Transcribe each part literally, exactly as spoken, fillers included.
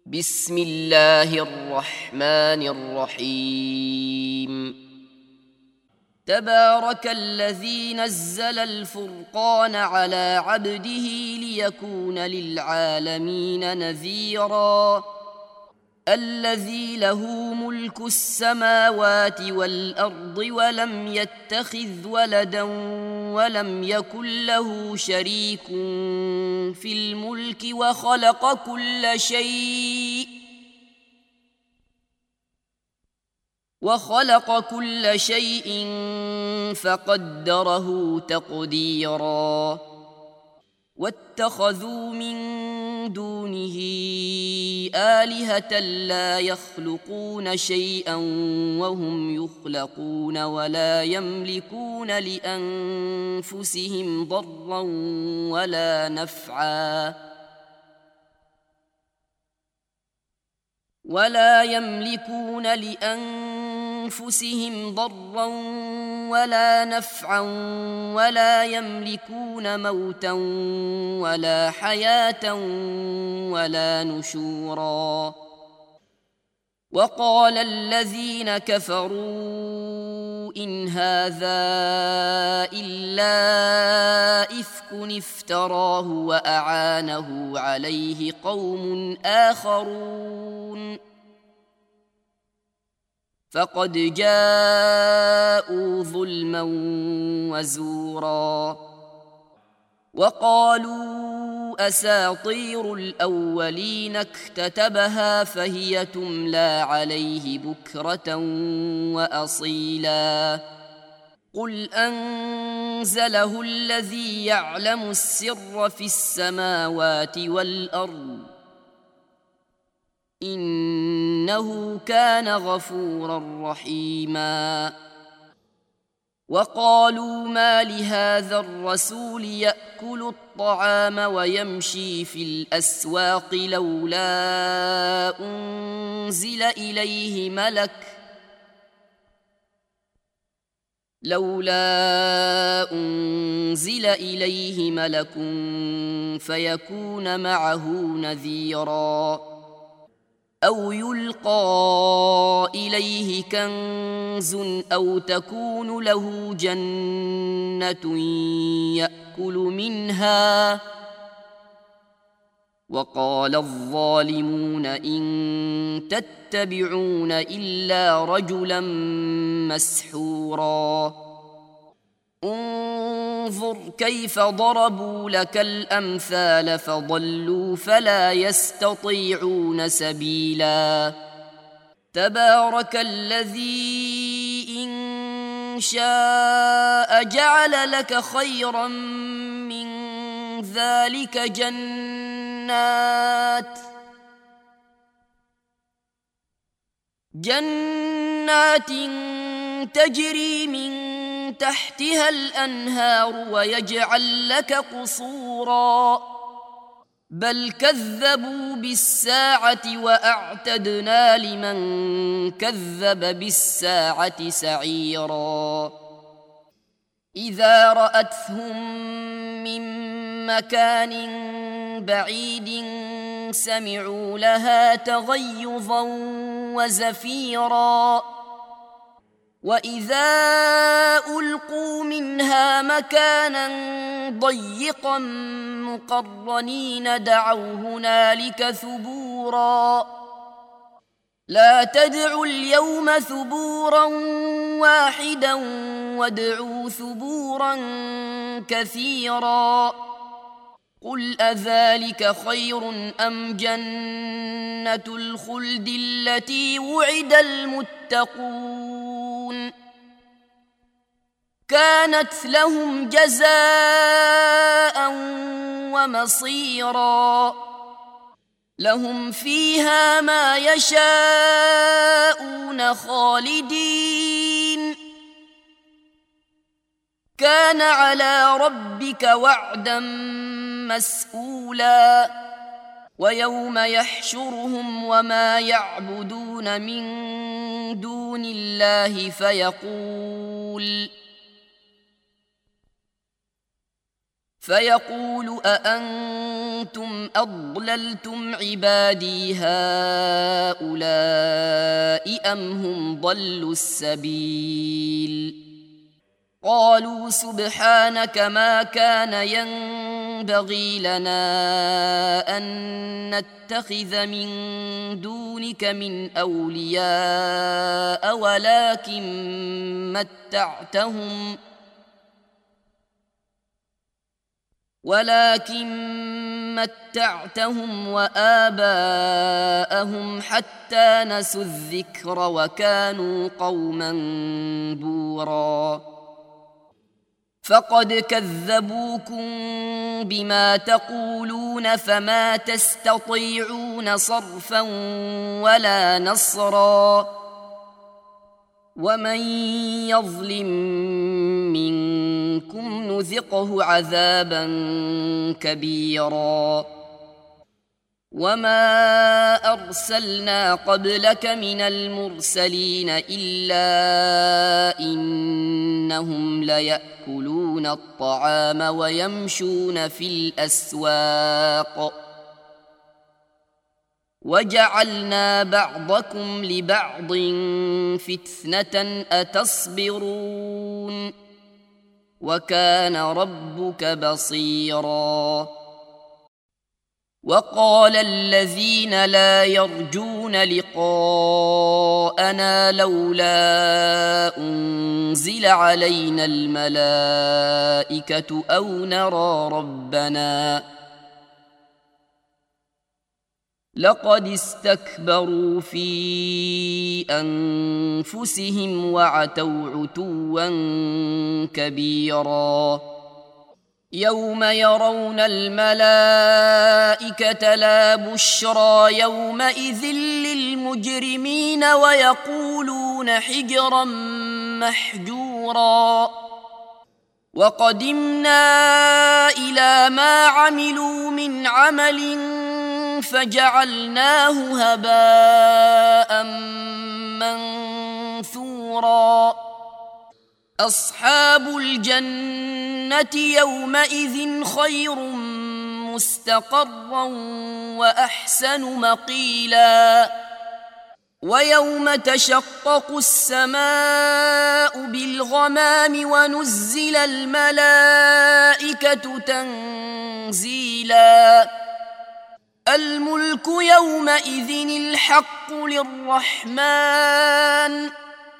بسم الله الرحمن الرحيم. تبارك الذي نزل الفرقان على عبده ليكون للعالمين نذيرا. الذي له ملك السماوات والأرض ولم يتخذ ولدا ولم يكن له شريك في الملك وخلق كل شيء وخلق كل شيء فقدره تقديرا. واتخذوا من دونه آلهة لا يخلقون شيئا وهم يخلقون ولا يملكون لأنفسهم ضرا ولا نفعا ولا يملكون لأنفسهم ضرا ولا نفعا ولا يملكون موتا ولا حياة ولا نشورا. وقال الذين كفروا إن هذا إلا إفك افتراه وأعانه عليه قوم آخرون فقد جاءوا ظلما وزورا. وقالوا أساطير الأولين اكتتبها فهي تملى عليه بكرة وأصيلا. قل أنزله الذي يعلم السر في السماوات والأرض إنه كان غفورا رحيما. وقالوا ما لهذا الرسول يأكل الطعام ويمشي في الأسواق لولا أنزل إليه ملك لولا أنزل إليه ملك فيكون معه نذيرا. أو يلقى إليه كنز أو تكون له جنة يأكل منها. وقال الظالمون إن تتبعون إلا رجلا مسحورا. انظر كيف ضربوا لك الأمثال فضلوا فلا يستطيعون سبيلا. تبارك الذي إن شاء جعل لك خيرا من ذلك جنات جنات تجري من تحتها الأنهار ويجعل لك قصورا. بل كذبوا بالساعة وأعتدنا لمن كذب بالساعة سعيرا. إذا رأتهم من مكان بعيد سمعوا لها تغيظا وزفيرا. وإذا ألقوا منها مكانا ضيقا مقرنين دعوا هنالك ثبورا. لا تدعوا اليوم ثبورا واحدا وادعوا ثبورا كثيرا. قل أذلك خير أم جنة الخلد التي وعد المتقون كانت لهم جزاء ومصيرا. لهم فيها ما يشاءون خالدين كان على ربك وعدا مسئولا. ويوم يحشرهم وما يعبدون من دون الله فيقول فيقول أأنتم أضللتم عبادي هؤلاء أم هم ضلوا السبيل قالوا سبحانك ما كان ينبغي لنا أن نتخذ من دونك من أولياء ولكن متعتهم ولكن متعتهم وآباءهم حتى نسوا الذكر وكانوا قوما بورا فقد كذبوكم بما تقولون فما تستطيعون صرفا ولا نصرا ومن يظلم منكم نذقه عذابا كبيرا وما أرسلنا قبلك من المرسلين إلا إنهم ليأكلون الطعام ويمشون في الأسواق وجعلنا بعضكم لبعض فتنة أتصبرون وكان ربك بصيرا وقال الذين لا يرجون لقاءنا لولا أنزل علينا الملائكة أو نرى ربنا لقد استكبروا في أنفسهم وعتوا عتوا كبيرا يوم يرون الملائكة لا بشرى يومئذ للمجرمين ويقولون حجرا محجورا وقدمنا إلى ما عملوا من عمل فجعلناه هباء منثورا أصحاب الجنة يومئذ خير مستقرا وأحسن مقيلا ويوم تشقق السماء بالغمام ونزل الملائكة تنزيلا الملك يومئذ الحق للرحمن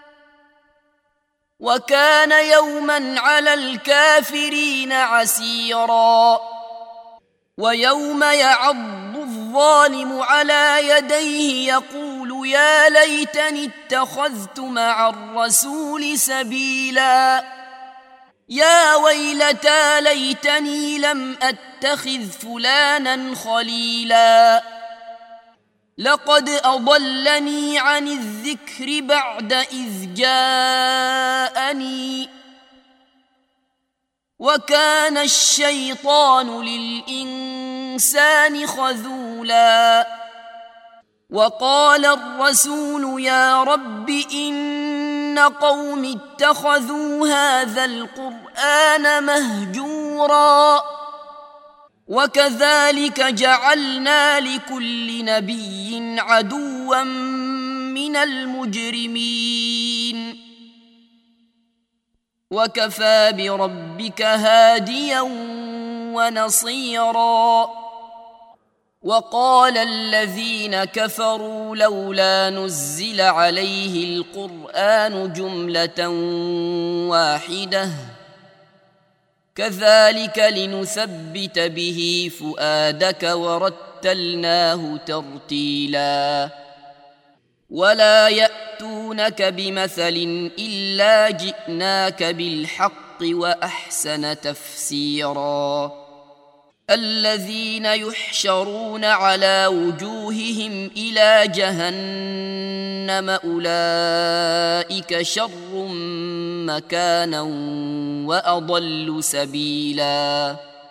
وكان يوما على الكافرين عسيرا ويوم يعض الظالم على يديه يقول يا ليتني اتخذت مع الرسول سبيلا يا ويلتى ليتني لم أتخذ فلانا خليلا لقد أضلني عن الذكر بعد إذ جاءني وكان الشيطان للإنسان خذولا وقال الرسول يا رب إن قوم اتخذوا هذا القرآن مهجورا وكذلك جعلنا لكل نبي عدوا من المجرمين وكفى بربك هاديا ونصيرا وقال الذين كفروا لولا نزل عليه القرآن جملة واحدة كذلك لنثبت به فؤادك ورتلناه ترتيلا ولا يأتونك بمثل إلا جئناك بالحق وأحسن تفسيرا الذين يحشرون على وجوههم إلى جهنم أولئك شر مكانا وأضل سبيلا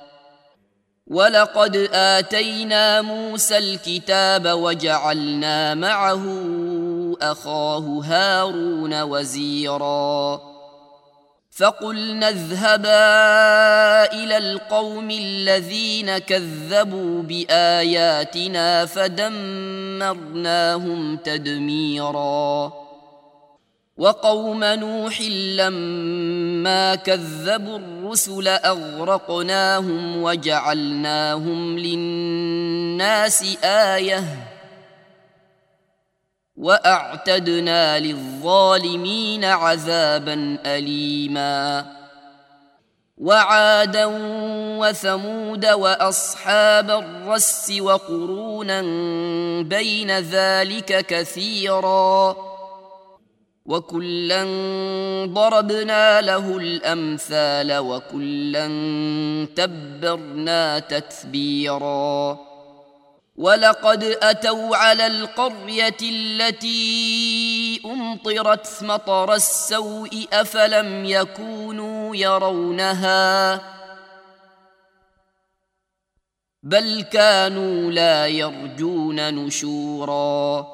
ولقد آتينا موسى الكتاب وجعلنا معه أخاه هارون وزيرا فقلنا اذهبا إلى القوم الذين كذبوا بآياتنا فدمرناهم تدميرا وقوم نوح لما كذبوا الرسل أغرقناهم وجعلناهم للناس آية وأعتدنا للظالمين عذابا أليما وعادا وثمود وأصحاب الرس وقرونا بين ذلك كثيرا وكلا ضربنا له الأمثال وكلا تبرنا تتبيرا ولقد أتوا على القرية التي أمطرت مطر السوء أفلم يكونوا يرونها بل كانوا لا يرجون نشورا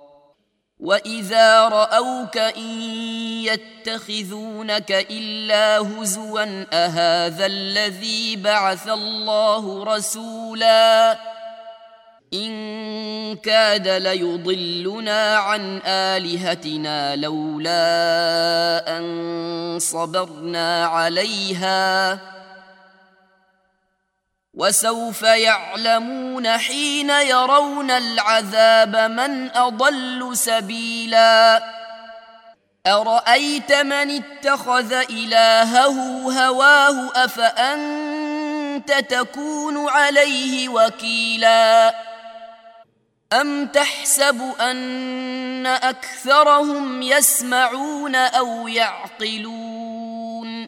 وإذا رأوك إن يتخذونك إلا هزوا أهذا الذي بعث الله رسولا إن كاد ليضلنا عن آلهتنا لولا أن صبرنا عليها وسوف يعلمون حين يرون العذاب من أضل سبيلا أرأيت من اتخذ إلهه هواه أفأنت تكون عليه وكيلا أم تحسب أن أكثرهم يسمعون أو يعقلون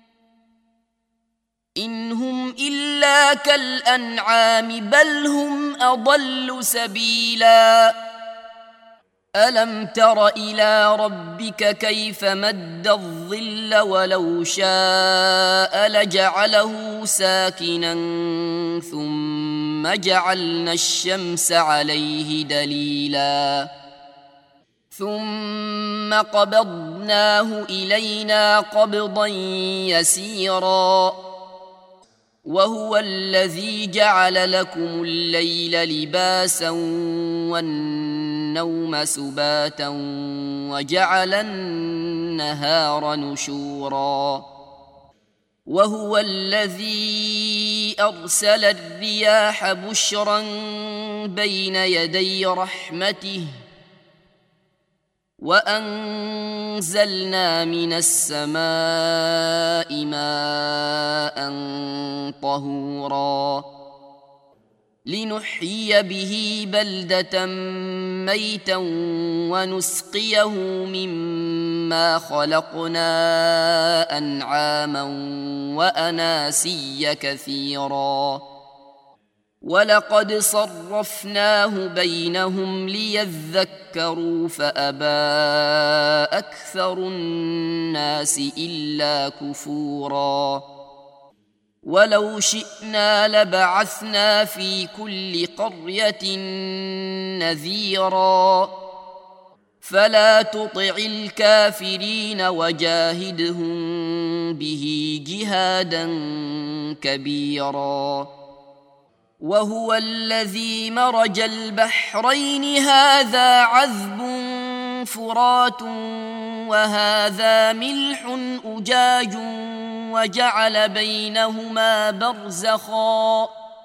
إن هم إلا كالأنعام بل هم أضل سبيلا ألم تر إلى ربك كيف مد الظل ولو شاء لجعله ساكنا ثم جعلنا الشمس عليه دليلا ثم قبضناه إلينا قبضا يسيرا وهو الذي جعل لكم الليل لباسا والنوم سباتا وجعل النهار نشورا وهو الذي أرسل الرياح بشرا بين يدي رحمته وأنزلنا من السماء ماء طهورا لنحيي به بلدة ميتا ونسقيه مما خلقنا أنعاما وأناسيا كثيرا ولقد صرفناه بينهم ليذكروا فأبى أكثر الناس إلا كفورا ولو شئنا لبعثنا في كل قرية نذيرا فلا تطع الكافرين وجاهدهم به جهادا كبيرا وهو الذي مرج البحرين هذا عذب فرات وهذا ملح أجاج وجعل بينهما برزخا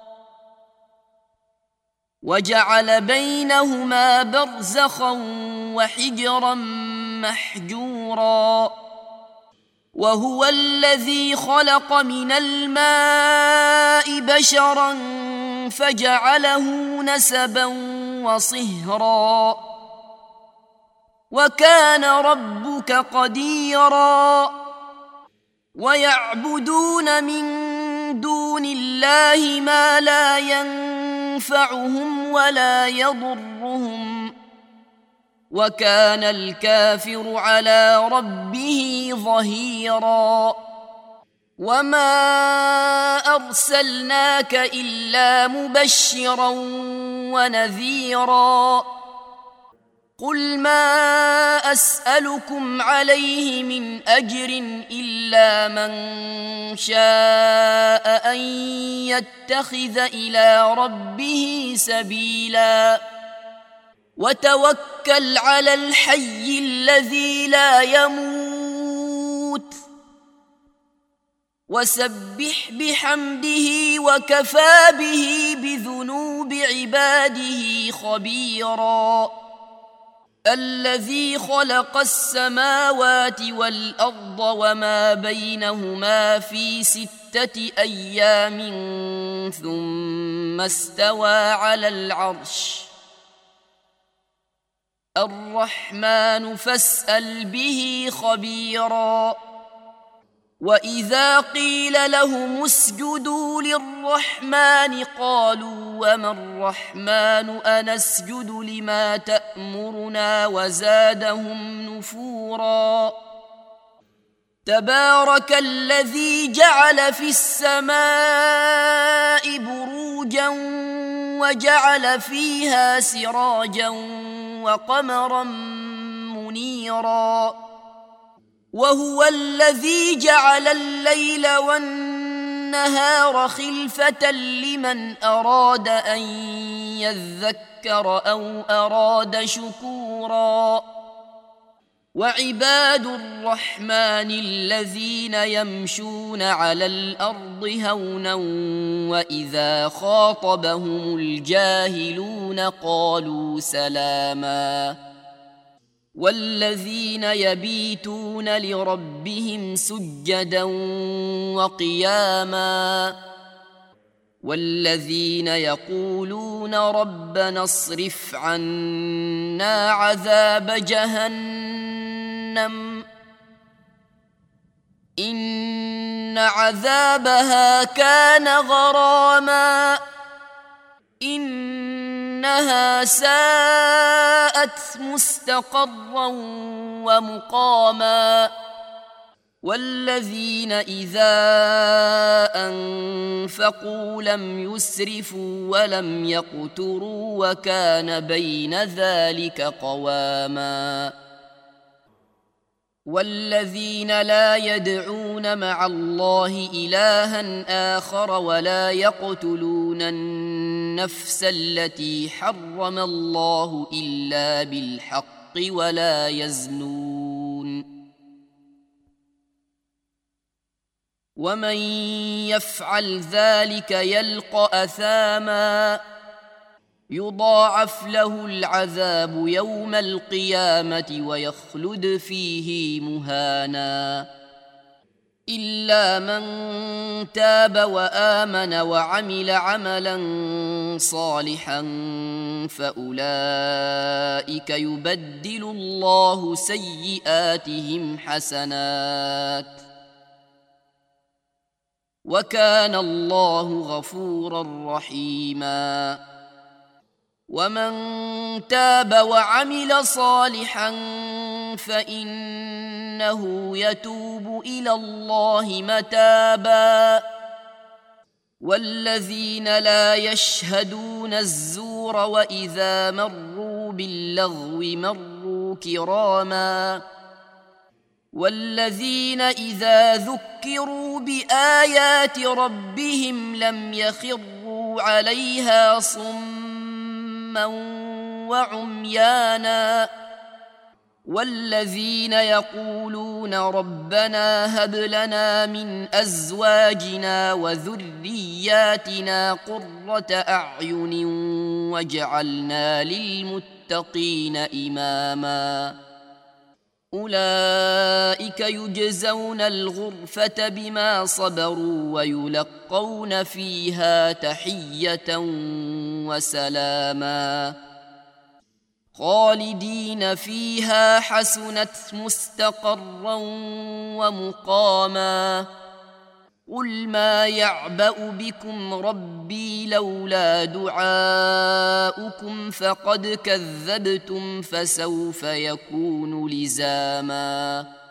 وجعل بينهما برزخا وحجرا محجورا وهو الذي خلق من الماء بشرا فجعله نسبا وصهرا وكان ربك قديرا ويعبدون من دون الله ما لا ينفعهم ولا يضرهم وكان الكافر على ربه ظهيرا وما أرسلناك إلا مبشرا ونذيرا قل ما أسألكم عليه من أجر إلا من شاء أن يتخذ إلى ربه سبيلا وتوكل على الحي الذي لا يموت وسبح بحمده وكفى به بذنوب عباده خبيرا الذي خلق السماوات والأرض وما بينهما في ستة أيام ثم استوى على العرش الرحمن فاسأل به خبيرا وإذا قيل لهم اسجدوا للرحمن قالوا وما الرحمن أنسجد لما تأمرنا وزادهم نفورا تبارك الذي جعل في السماء بروجا وجعل فيها سراجا وقمرا منيرا وهو الذي جعل الليل والنهار خلفة لمن أراد أن يذكر أو أراد شكورا وعباد الرحمن الذين يمشون على الأرض هونا وإذا خاطبهم الجاهلون قالوا سلاما والذين يبيتون لربهم سجدا وقياما والذين يقولون ربنا اصرف عنا عذاب جهنم إن عذابها كان غراما إنها ساءت مستقرا ومقاما والذين إذا أنفقوا لم يسرفوا ولم يقتروا وكان بين ذلك قواما والذين لا يدعون مع الله إلها آخر ولا يقتلون النفس التي حرم الله إلا بالحق ولا يزنون ومن يفعل ذلك يلقى أثاما يضاعف له العذاب يوم القيامة ويخلد فيه مهانا إلا من تاب وآمن وعمل عملا صالحا فأولئك يبدل الله سيئاتهم حسنات وكان الله غفورا رحيما ومن تاب وعمل صالحا فإنه يتوب إلى الله متابا والذين لا يشهدون الزور وإذا مروا باللغو مروا كراما والذين إذا ذكروا بآيات ربهم لم يخروا عليها صما وعميانا والذين يقولون ربنا هب لنا من أزواجنا وذرياتنا قرة أعين واجعلنا للمتقين إماما أولئك يجزون الغرفة بما صبروا ويلقون فيها تحية وسلاما خالدين فيها حسنت مستقرا ومقاما قل ما يعبأ بكم ربي لولا دعاؤكم فقد كذبتم فسوف يكون لزاما